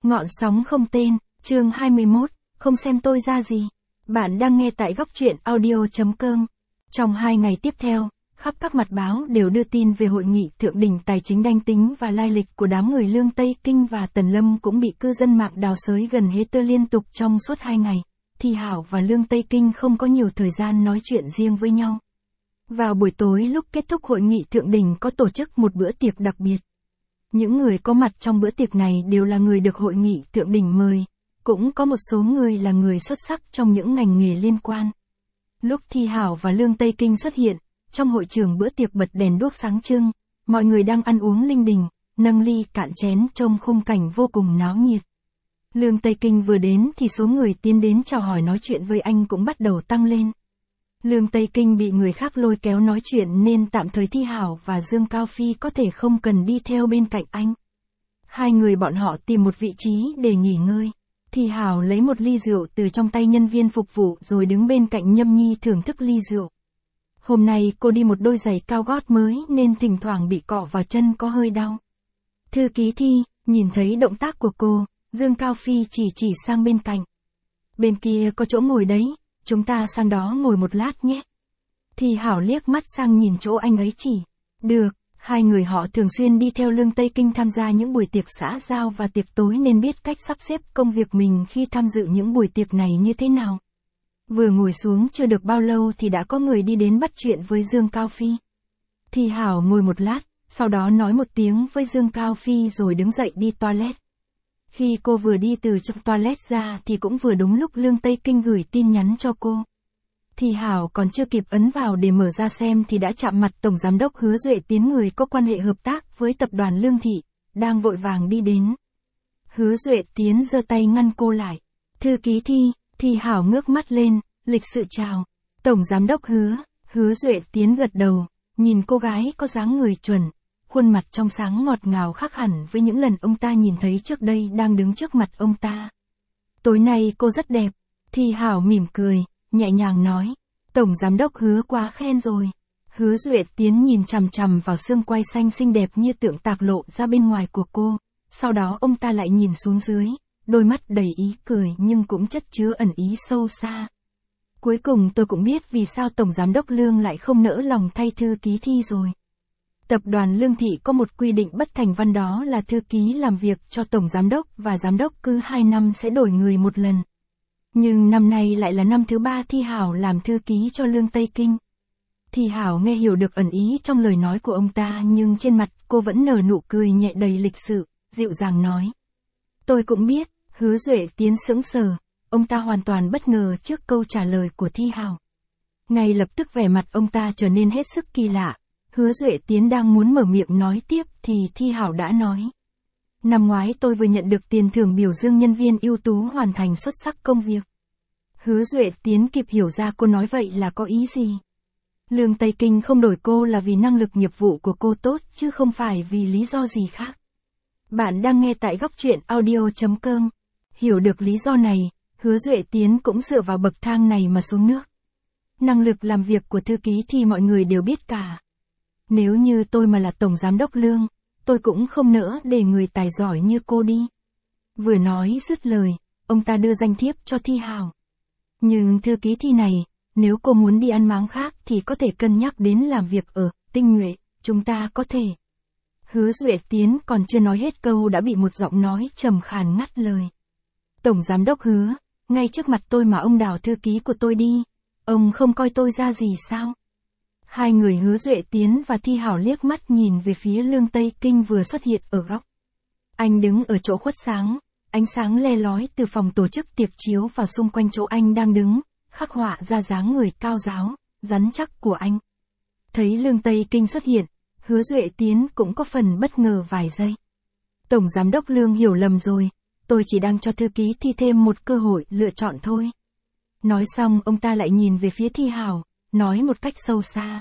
Ngọn sóng không tên, chương 21, không xem tôi ra gì. Bạn đang nghe tại góc truyện audio.com. Trong 2 ngày tiếp theo, khắp các mặt báo đều đưa tin về hội nghị thượng đỉnh tài chính đanh tính và lai lịch của đám người Lương Tây Kinh, và Tần Lâm cũng bị cư dân mạng đào xới gần hết tơ liên tục trong suốt 2 ngày. Thi Hảo và Lương Tây Kinh không có nhiều thời gian nói chuyện riêng với nhau. Vào buổi tối lúc kết thúc hội nghị thượng đỉnh có tổ chức một bữa tiệc đặc biệt. Những người có mặt trong bữa tiệc này đều là người được hội nghị thượng đỉnh mời, cũng có một số người là người xuất sắc trong những ngành nghề liên quan. Lúc Thi Hảo và Lương Tây Kinh xuất hiện, trong hội trường bữa tiệc bật đèn đuốc sáng trưng, mọi người đang ăn uống linh đình, nâng ly cạn chén trông khung cảnh vô cùng náo nhiệt. Lương Tây Kinh vừa đến thì số người tiến đến chào hỏi nói chuyện với anh cũng bắt đầu tăng lên. Lương Tây Kinh bị người khác lôi kéo nói chuyện nên tạm thời Thi Hảo và Dương Cao Phi có thể không cần đi theo bên cạnh anh. Hai người bọn họ tìm một vị trí để nghỉ ngơi. Thi Hảo lấy một ly rượu từ trong tay nhân viên phục vụ rồi đứng bên cạnh Nhâm Nhi thưởng thức ly rượu. Hôm nay cô đi một đôi giày cao gót mới nên thỉnh thoảng bị cọ vào chân có hơi đau. Thư ký Thi, nhìn thấy động tác của cô, Dương Cao Phi chỉ sang bên cạnh. Bên kia có chỗ ngồi đấy, chúng ta sang đó ngồi một lát nhé. Thi Hảo liếc mắt sang nhìn chỗ anh ấy chỉ. Được, hai người họ thường xuyên đi theo Lương Tây Kinh tham gia những buổi tiệc xã giao và tiệc tối nên biết cách sắp xếp công việc mình khi tham dự những buổi tiệc này như thế nào. Vừa ngồi xuống chưa được bao lâu thì đã có người đi đến bắt chuyện với Dương Cao Phi. Thi Hảo ngồi một lát, sau đó nói một tiếng với Dương Cao Phi rồi đứng dậy đi toilet. Khi cô vừa đi từ trong toilet ra thì cũng vừa đúng lúc Lương Tây Kinh gửi tin nhắn cho cô. Thi Hảo còn chưa kịp ấn vào để mở ra xem thì đã chạm mặt Tổng Giám đốc Hứa Duệ Tiến, người có quan hệ hợp tác với tập đoàn Lương Thị, đang vội vàng đi đến. Hứa Duệ Tiến giơ tay ngăn cô lại. Thư ký Thi, Thi Hảo ngước mắt lên, lịch sự chào. Tổng Giám đốc Hứa Duệ Tiến gật đầu, nhìn cô gái có dáng người chuẩn. Khuôn mặt trong sáng ngọt ngào khác hẳn với những lần ông ta nhìn thấy trước đây đang đứng trước mặt ông ta. Tối nay cô rất đẹp. Thi Hảo mỉm cười, nhẹ nhàng nói. Tổng Giám đốc Hứa quá khen rồi. Hứa Duệ Tiến nhìn chằm chằm vào xương quai xanh xinh đẹp như tượng tạc lộ ra bên ngoài của cô. Sau đó ông ta lại nhìn xuống dưới, đôi mắt đầy ý cười nhưng cũng chất chứa ẩn ý sâu xa. Cuối cùng tôi cũng biết vì sao Tổng Giám đốc Lương lại không nỡ lòng thay thư ký Thi rồi. Tập đoàn Lương Thị có một quy định bất thành văn, đó là thư ký làm việc cho Tổng Giám đốc và Giám đốc cứ 2 năm sẽ đổi người một lần. Nhưng năm nay lại là năm thứ 3 Thi Hảo làm thư ký cho Lương Tây Kinh. Thi Hảo nghe hiểu được ẩn ý trong lời nói của ông ta nhưng trên mặt cô vẫn nở nụ cười nhẹ đầy lịch sự, dịu dàng nói. Tôi cũng biết. Hứa Duệ Tiến sững sờ, ông ta hoàn toàn bất ngờ trước câu trả lời của Thi Hảo. Ngay lập tức vẻ mặt ông ta trở nên hết sức kỳ lạ. Hứa Duệ Tiến đang muốn mở miệng nói tiếp thì Thi Hảo đã nói. Năm ngoái tôi vừa nhận được tiền thưởng biểu dương nhân viên ưu tú hoàn thành xuất sắc công việc. Hứa Duệ Tiến kịp hiểu ra cô nói vậy là có ý gì. Lương Tây Kinh không đổi cô là vì năng lực nghiệp vụ của cô tốt chứ không phải vì lý do gì khác. Bạn đang nghe tại góc truyện audio.com. Hiểu được lý do này, Hứa Duệ Tiến cũng dựa vào bậc thang này mà xuống nước. Năng lực làm việc của thư ký thì mọi người đều biết cả. Nếu như tôi mà là Tổng Giám đốc Lương, tôi cũng không nỡ để người tài giỏi như cô đi. Vừa nói dứt lời, ông ta đưa danh thiếp cho Thi Hảo. Nhưng thư ký Thi này, nếu cô muốn đi ăn máng khác thì có thể cân nhắc đến làm việc ở Tinh Nhuệ, chúng ta có thể. Hứa Duệ Tiến còn chưa nói hết câu đã bị một giọng nói trầm khàn ngắt lời. Tổng Giám đốc Hứa, ngay trước mặt tôi mà ông đào thư ký của tôi đi, ông không coi tôi ra gì sao? Hai người Hứa Duệ Tiến và Thi Hảo liếc mắt nhìn về phía Lương Tây Kinh vừa xuất hiện ở góc. Anh đứng ở chỗ khuất sáng, ánh sáng le lói từ phòng tổ chức tiệc chiếu vào xung quanh chỗ anh đang đứng, khắc họa ra dáng người cao ráo, rắn chắc của anh. Thấy Lương Tây Kinh xuất hiện, Hứa Duệ Tiến cũng có phần bất ngờ vài giây. Tổng Giám đốc Lương hiểu lầm rồi, tôi chỉ đang cho thư ký Thi thêm một cơ hội lựa chọn thôi. Nói xong ông ta lại nhìn về phía Thi Hảo, nói một cách sâu xa.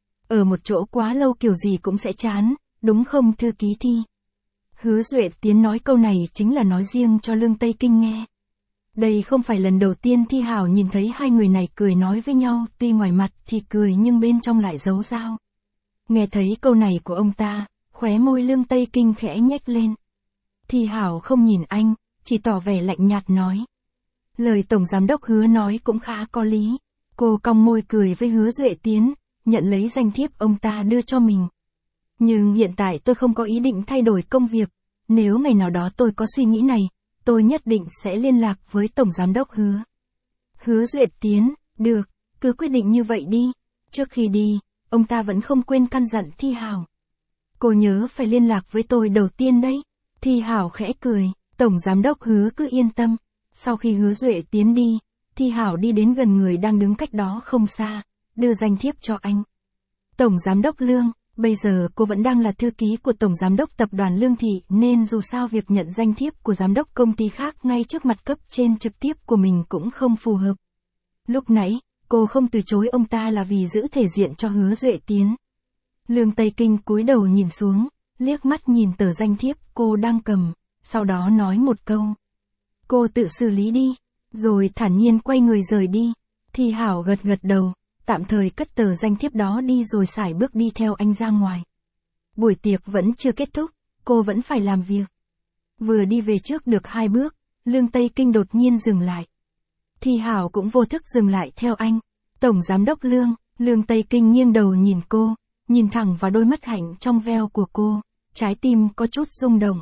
Ở một chỗ quá lâu kiểu gì cũng sẽ chán, đúng không thư ký Thi? Hứa Duệ Tiến nói câu này chính là nói riêng cho Lương Tây Kinh nghe. Đây không phải lần đầu tiên Thi Hảo nhìn thấy hai người này cười nói với nhau, tuy ngoài mặt thì cười nhưng bên trong lại giấu dao. Nghe thấy câu này của ông ta, khóe môi Lương Tây Kinh khẽ nhếch lên. Thi Hảo không nhìn anh, chỉ tỏ vẻ lạnh nhạt nói. Lời Tổng Giám đốc Hứa nói cũng khá có lý. Cô cong môi cười với Hứa Duệ Tiến, nhận lấy danh thiếp ông ta đưa cho mình. Nhưng hiện tại tôi không có ý định thay đổi công việc. Nếu ngày nào đó tôi có suy nghĩ này, tôi nhất định sẽ liên lạc với Tổng Giám đốc Hứa. Hứa Duệ Tiến, được, cứ quyết định như vậy đi. Trước khi đi, ông ta vẫn không quên căn dặn Thi Hảo. Cô nhớ phải liên lạc với tôi đầu tiên đấy. Thi Hảo khẽ cười, Tổng Giám đốc Hứa cứ yên tâm. Sau khi Hứa Duệ Tiến đi, Thi Hảo đi đến gần người đang đứng cách đó không xa, đưa danh thiếp cho anh. Tổng Giám đốc Lương, bây giờ cô vẫn đang là thư ký của Tổng Giám đốc Tập đoàn Lương Thị nên dù sao việc nhận danh thiếp của Giám đốc công ty khác ngay trước mặt cấp trên trực tiếp của mình cũng không phù hợp. Lúc nãy, cô không từ chối ông ta là vì giữ thể diện cho Hứa Duệ Tiến. Lương Tây Kinh cúi đầu nhìn xuống, liếc mắt nhìn tờ danh thiếp cô đang cầm, sau đó nói một câu. Cô tự xử lý đi, rồi thản nhiên quay người rời đi. Thi Hảo gật gật đầu, tạm thời cất tờ danh thiếp đó đi rồi sải bước đi theo anh ra ngoài. Buổi tiệc vẫn chưa kết thúc, cô vẫn phải làm việc. Vừa đi về trước được 2 bước, Lương Tây Kinh đột nhiên dừng lại. Thi Hảo cũng vô thức dừng lại theo anh. Tổng Giám đốc Lương, Lương Tây Kinh nghiêng đầu nhìn cô, nhìn thẳng vào đôi mắt hạnh trong veo của cô, trái tim có chút rung động.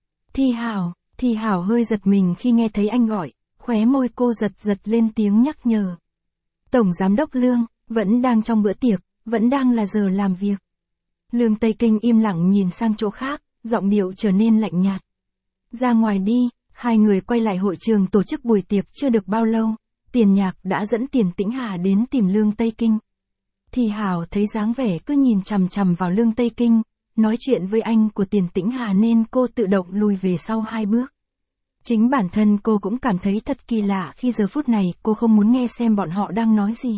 Thi Hảo hơi giật mình khi nghe thấy anh gọi, khóe môi cô giật giật lên tiếng nhắc nhở. Tổng Giám đốc Lương, vẫn đang trong bữa tiệc, vẫn đang là giờ làm việc. Lương Tây Kinh im lặng nhìn sang chỗ khác, giọng điệu trở nên lạnh nhạt. Ra ngoài đi, hai người quay lại hội trường tổ chức buổi tiệc chưa được bao lâu, Tiền Nhạc đã dẫn Tiền Tĩnh Hà đến tìm Lương Tây Kinh. Thi Hảo thấy dáng vẻ cứ nhìn chằm chằm vào Lương Tây Kinh, nói chuyện với anh của Tiền Tĩnh Hà nên cô tự động lùi về sau 2 bước. Chính bản thân cô cũng cảm thấy thật kỳ lạ khi giờ phút này cô không muốn nghe xem bọn họ đang nói gì.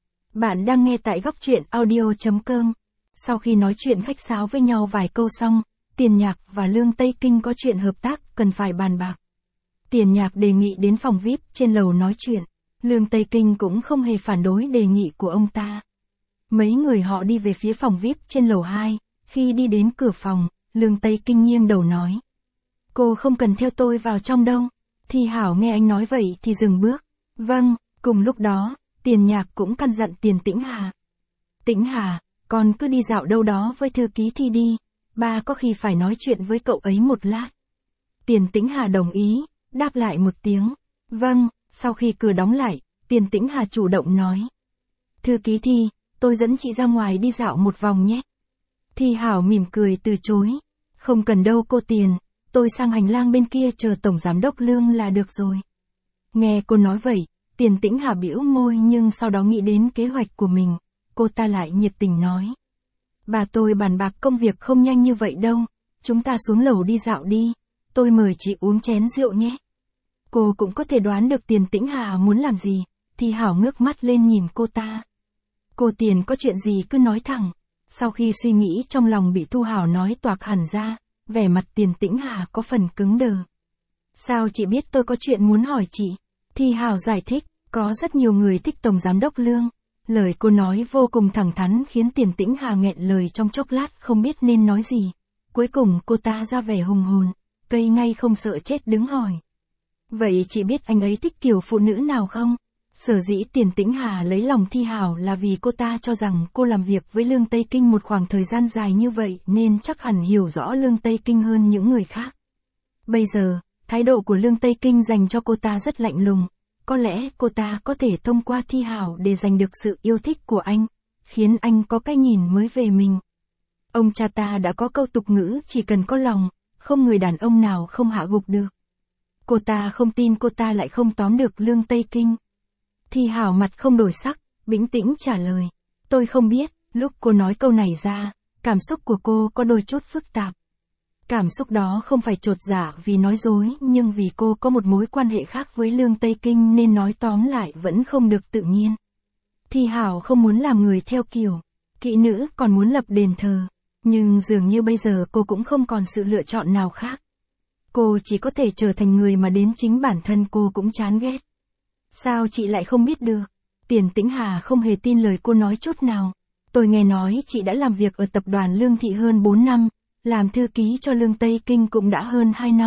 Bạn đang nghe tại Góc Truyện Audio.com. Sau khi nói chuyện khách sáo với nhau vài câu xong, Tiền Nhạc và Lương Tây Kinh có chuyện hợp tác cần phải bàn bạc. Tiền Nhạc đề nghị đến phòng VIP trên lầu nói chuyện. Lương Tây Kinh cũng không hề phản đối đề nghị của ông ta. Mấy người họ đi về phía phòng VIP trên lầu 2, khi đi đến cửa phòng, Lương Tây Kinh nghiêng đầu nói. Cô không cần theo tôi vào trong đâu. Thi Hảo nghe anh nói vậy thì dừng bước. Vâng, cùng lúc đó, Tiền Nhạc cũng căn dặn Tiền Tĩnh Hà. Tĩnh Hà, con cứ đi dạo đâu đó với thư ký Thi đi, ba có khi phải nói chuyện với cậu ấy một lát. Tiền Tĩnh Hà đồng ý, đáp lại một tiếng. Vâng, sau khi cửa đóng lại, Tiền Tĩnh Hà chủ động nói. Thư ký Thi, tôi dẫn chị ra ngoài đi dạo một vòng nhé. Thi Hảo mỉm cười từ chối. Không cần đâu cô Tiền, tôi sang hành lang bên kia chờ Tổng Giám đốc Lương là được rồi. Nghe cô nói vậy, Tiền Tĩnh Hà bĩu môi nhưng sau đó nghĩ đến kế hoạch của mình, cô ta lại nhiệt tình nói. Bà tôi bàn bạc công việc không nhanh như vậy đâu, chúng ta xuống lầu đi dạo đi, tôi mời chị uống chén rượu nhé. Cô cũng có thể đoán được Tiền Tĩnh Hà muốn làm gì, Thi Hảo ngước mắt lên nhìn cô ta. Cô Tiền có chuyện gì cứ nói thẳng. Sau khi suy nghĩ trong lòng bị Thu Hảo nói toạc hẳn ra, vẻ mặt Tiền Tĩnh Hà có phần cứng đờ. Sao chị biết tôi có chuyện muốn hỏi chị? Thi Hảo giải thích, có rất nhiều người thích Tổng Giám đốc Lương. Lời cô nói vô cùng thẳng thắn khiến Tiền Tĩnh Hà nghẹn lời trong chốc lát không biết nên nói gì. Cuối cùng cô ta ra vẻ hùng hồn, cây ngay không sợ chết đứng hỏi. Vậy chị biết anh ấy thích kiểu phụ nữ nào không? Sở dĩ Tiền Tĩnh Hà lấy lòng Thi Hảo là vì cô ta cho rằng cô làm việc với Lương Tây Kinh một khoảng thời gian dài như vậy nên chắc hẳn hiểu rõ Lương Tây Kinh hơn những người khác. Bây giờ, thái độ của Lương Tây Kinh dành cho cô ta rất lạnh lùng. Có lẽ cô ta có thể thông qua Thi Hảo để giành được sự yêu thích của anh, khiến anh có cái nhìn mới về mình. Ông cha ta đã có câu tục ngữ chỉ cần có lòng, không người đàn ông nào không hạ gục được. Cô ta không tin cô ta lại không tóm được Lương Tây Kinh. Thi Hảo mặt không đổi sắc, bình tĩnh trả lời. Tôi không biết, lúc cô nói câu này ra, cảm xúc của cô có đôi chút phức tạp. Cảm xúc đó không phải chột dạ vì nói dối nhưng vì cô có một mối quan hệ khác với Lương Tây Kinh nên nói tóm lại vẫn không được tự nhiên. Thi Hảo không muốn làm người theo kiểu kỹ nữ còn muốn lập đền thờ, nhưng dường như bây giờ cô cũng không còn sự lựa chọn nào khác. Cô chỉ có thể trở thành người mà đến chính bản thân cô cũng chán ghét. Sao chị lại không biết được? Tiền Tĩnh Hà không hề tin lời cô nói chút nào. Tôi nghe nói chị đã làm việc ở tập đoàn Lương Thị hơn 4 năm, làm thư ký cho Lương Tây Kinh cũng đã hơn 2 năm,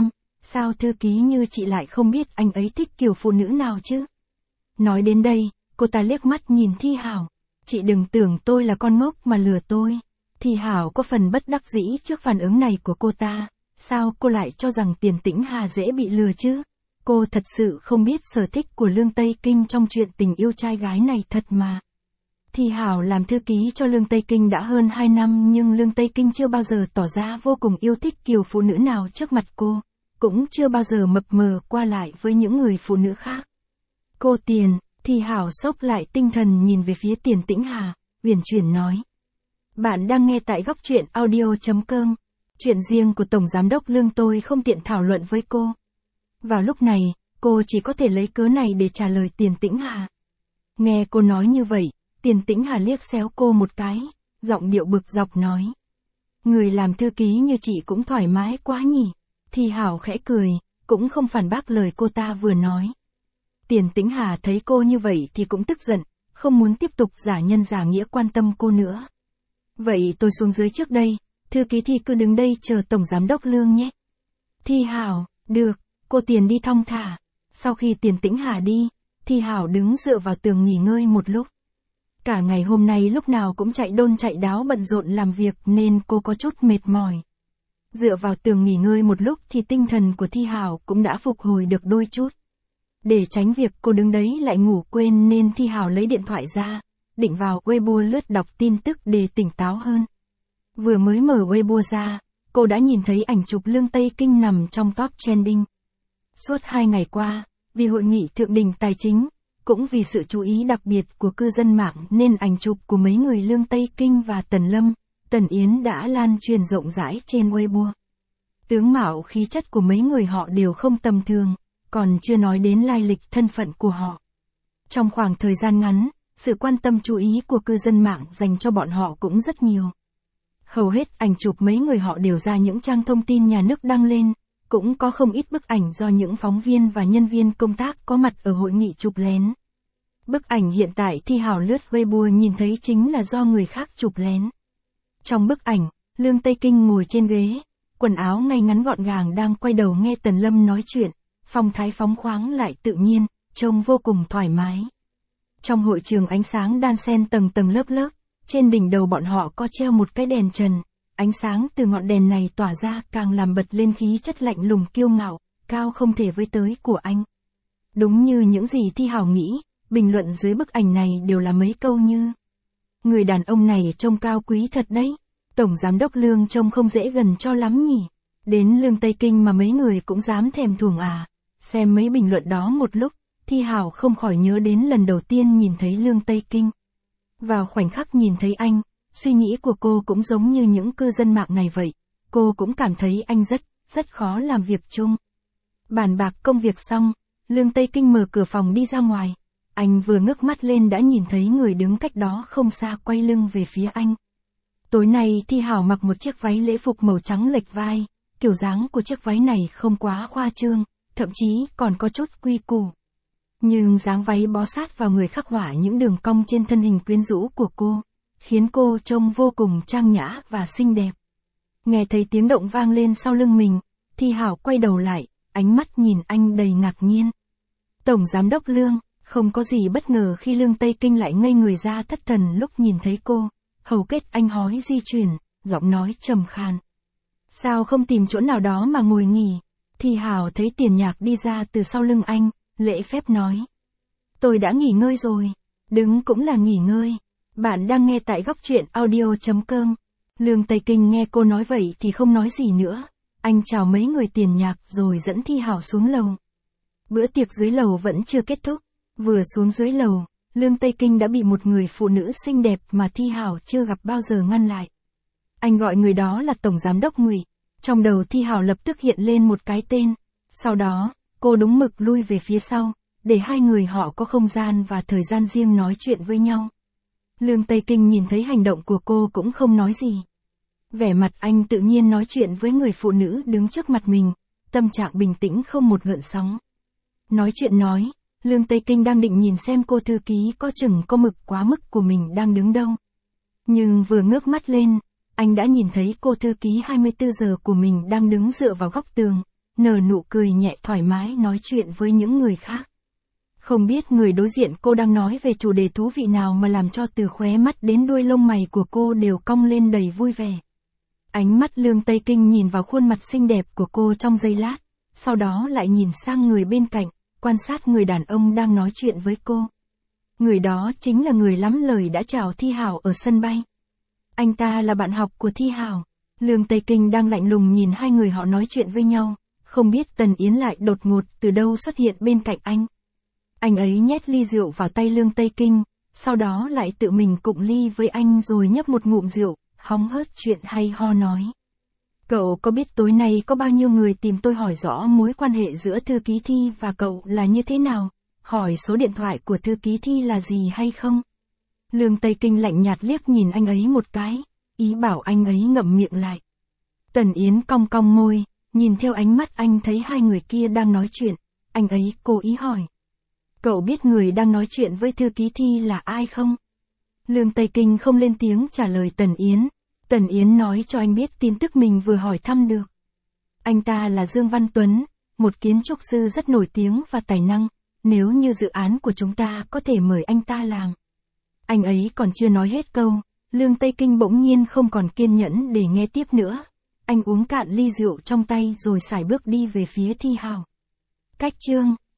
sao thư ký như chị lại không biết anh ấy thích kiểu phụ nữ nào chứ? Nói đến đây, cô ta liếc mắt nhìn Thi Hảo. Chị đừng tưởng tôi là con ngốc mà lừa tôi. Thi Hảo có phần bất đắc dĩ trước phản ứng này của cô ta. Sao cô lại cho rằng Tiền Tĩnh Hà dễ bị lừa chứ? Cô thật sự không biết sở thích của Lương Tây Kinh trong chuyện tình yêu trai gái này thật mà. Thi Hảo làm thư ký cho Lương Tây Kinh đã hơn 2 năm nhưng Lương Tây Kinh chưa bao giờ tỏ ra vô cùng yêu thích kiểu phụ nữ nào trước mặt cô. Cũng chưa bao giờ mập mờ qua lại với những người phụ nữ khác. Cô Tiền, Thi Hảo xốc lại tinh thần nhìn về phía Tiền Tĩnh Hà, uyển chuyển nói. Bạn đang nghe tại góc truyện audio.com. Chuyện riêng của Tổng Giám đốc Lương tôi không tiện thảo luận với cô. Vào lúc này, cô chỉ có thể lấy cớ này để trả lời Tiền Tĩnh Hà. Nghe cô nói như vậy, Tiền Tĩnh Hà liếc xéo cô một cái, giọng điệu bực dọc nói. Người làm thư ký như chị cũng thoải mái quá nhỉ. Thi Hảo khẽ cười, cũng không phản bác lời cô ta vừa nói. Tiền Tĩnh Hà thấy cô như vậy thì cũng tức giận, không muốn tiếp tục giả nhân giả nghĩa quan tâm cô nữa. Vậy tôi xuống dưới trước đây, thư ký Thi cứ đứng đây chờ Tổng Giám đốc Lương nhé. Thi Hảo, được, cô Tiền đi thong thả. Sau khi Tiền Tĩnh Hà đi, Thi Hảo đứng dựa vào tường nghỉ ngơi một lúc. Cả ngày hôm nay lúc nào cũng chạy đôn chạy đáo bận rộn làm việc nên cô có chút mệt mỏi. Dựa vào tường nghỉ ngơi một lúc thì tinh thần của Thi Hảo cũng đã phục hồi được đôi chút. Để tránh việc cô đứng đấy lại ngủ quên nên Thi Hảo lấy điện thoại ra, định vào Weibo lướt đọc tin tức để tỉnh táo hơn. Vừa mới mở Weibo ra, cô đã nhìn thấy ảnh chụp Lương Tây Kinh nằm trong top trending. Suốt 2 ngày qua, vì hội nghị thượng đỉnh tài chính, cũng vì sự chú ý đặc biệt của cư dân mạng nên ảnh chụp của mấy người Lương Tây Kinh và Tần Lâm, Tần Yến đã lan truyền rộng rãi trên Weibo. Tướng mạo khí chất của mấy người họ đều không tầm thường, còn chưa nói đến lai lịch thân phận của họ. Trong khoảng thời gian ngắn, sự quan tâm chú ý của cư dân mạng dành cho bọn họ cũng rất nhiều. Hầu hết ảnh chụp mấy người họ đều ra những trang thông tin nhà nước đăng lên, cũng có không ít bức ảnh do những phóng viên và nhân viên công tác có mặt ở hội nghị chụp lén. Bức ảnh hiện tại Thi Hảo lướt Weibo nhìn thấy chính là do người khác chụp lén. Trong bức ảnh, Lương Tây Kinh ngồi trên ghế, quần áo ngay ngắn gọn gàng đang quay đầu nghe Tần Lâm nói chuyện, phong thái phóng khoáng lại tự nhiên, trông vô cùng thoải mái. Trong hội trường ánh sáng đan xen tầng tầng lớp lớp, trên đỉnh đầu bọn họ có treo một cái đèn trần, ánh sáng từ ngọn đèn này tỏa ra càng làm bật lên khí chất lạnh lùng kiêu ngạo, cao không thể với tới của anh. Đúng như những gì Thi Hảo nghĩ, bình luận dưới bức ảnh này đều là mấy câu như: người đàn ông này trông cao quý thật đấy, Tổng Giám đốc Lương trông không dễ gần cho lắm nhỉ, đến Lương Tây Kinh mà mấy người cũng dám thèm thuồng à. Xem mấy bình luận đó một lúc, Thi Hảo không khỏi nhớ đến lần đầu tiên nhìn thấy Lương Tây Kinh. Vào khoảnh khắc nhìn thấy anh, suy nghĩ của cô cũng giống như những cư dân mạng này vậy, cô cũng cảm thấy anh rất khó làm việc chung. Bàn bạc công việc xong, Lương Tây Kinh mở cửa phòng đi ra ngoài. Anh vừa ngước mắt lên đã nhìn thấy người đứng cách đó không xa quay lưng về phía anh. Tối nay Thi Hảo mặc một chiếc váy lễ phục màu trắng lệch vai, kiểu dáng của chiếc váy này không quá khoa trương, thậm chí còn có chút quy củ. Nhưng dáng váy bó sát vào người khắc họa những đường cong trên thân hình quyến rũ của cô, khiến cô trông vô cùng trang nhã và xinh đẹp. Nghe thấy tiếng động vang lên sau lưng mình, Thi Hảo quay đầu lại, ánh mắt nhìn anh đầy ngạc nhiên. Tổng Giám đốc Lương, không có gì bất ngờ khi Lương Tây Kinh lại ngây người ra thất thần lúc nhìn thấy cô, hầu kết anh hói di chuyển, giọng nói trầm khàn. Sao không tìm chỗ nào đó mà ngồi nghỉ? Thi Hảo thấy Tiền Nhạc đi ra từ sau lưng anh, lễ phép nói. Tôi đã nghỉ ngơi rồi, đứng cũng là nghỉ ngơi. Bạn đang nghe tại góc truyện audio.com. Lương Tây Kinh nghe cô nói vậy thì không nói gì nữa. Anh chào mấy người Tiền Nhạc rồi dẫn Thi Hảo xuống lầu. Bữa tiệc dưới lầu vẫn chưa kết thúc. Vừa xuống dưới lầu, Lương Tây Kinh đã bị một người phụ nữ xinh đẹp mà Thi Hảo chưa gặp bao giờ ngăn lại. Anh gọi người đó là Tổng Giám đốc Ngụy. Trong đầu Thi Hảo lập tức hiện lên một cái tên. Sau đó, cô đúng mực lui về phía sau, để hai người họ có không gian và thời gian riêng nói chuyện với nhau. Lương Tây Kinh nhìn thấy hành động của cô cũng không nói gì. Vẻ mặt anh tự nhiên nói chuyện với người phụ nữ đứng trước mặt mình, tâm trạng bình tĩnh không một gợn sóng. Nói chuyện nói, Lương Tây Kinh đang định nhìn xem cô thư ký có chừng có mực quá mức của mình đang đứng đâu. Nhưng vừa ngước mắt lên, anh đã nhìn thấy cô thư ký 24 giờ của mình đang đứng dựa vào góc tường, nở nụ cười nhẹ thoải mái nói chuyện với những người khác. Không biết người đối diện cô đang nói về chủ đề thú vị nào mà làm cho từ khóe mắt đến đuôi lông mày của cô đều cong lên đầy vui vẻ. Ánh mắt Lương Tây Kinh nhìn vào khuôn mặt xinh đẹp của cô trong giây lát, sau đó lại nhìn sang người bên cạnh, quan sát người đàn ông đang nói chuyện với cô. Người đó chính là người lắm lời đã chào Thi Hảo ở sân bay. Anh ta là bạn học của Thi Hảo. Lương Tây Kinh đang lạnh lùng nhìn hai người họ nói chuyện với nhau, không biết Tần Yến lại đột ngột từ đâu xuất hiện bên cạnh anh. Anh ấy nhét ly rượu vào tay Lương Tây Kinh, sau đó lại tự mình cụng ly với anh rồi nhấp một ngụm rượu, hóng hớt chuyện hay ho nói. Cậu có biết tối nay có bao nhiêu người tìm tôi hỏi rõ mối quan hệ giữa thư ký Thi và cậu là như thế nào? Hỏi số điện thoại của thư ký Thi là gì hay không? Lương Tây Kinh lạnh nhạt liếc nhìn anh ấy một cái, ý bảo anh ấy ngậm miệng lại. Tần Yến cong cong môi, nhìn theo ánh mắt anh thấy hai người kia đang nói chuyện, anh ấy cố ý hỏi. Cậu biết người đang nói chuyện với thư ký Thi là ai không? Lương Tây Kinh không lên tiếng trả lời Tần Yến. Tần Yến nói cho anh biết tin tức mình vừa hỏi thăm được. Anh ta là Dương Văn Tuấn, một kiến trúc sư rất nổi tiếng và tài năng, nếu như dự án của chúng ta có thể mời anh ta làm. Anh ấy còn chưa nói hết câu, Lương Tây Kinh bỗng nhiên không còn kiên nhẫn để nghe tiếp nữa. Anh uống cạn ly rượu trong tay rồi sải bước đi về phía Thi Hảo. Cách chương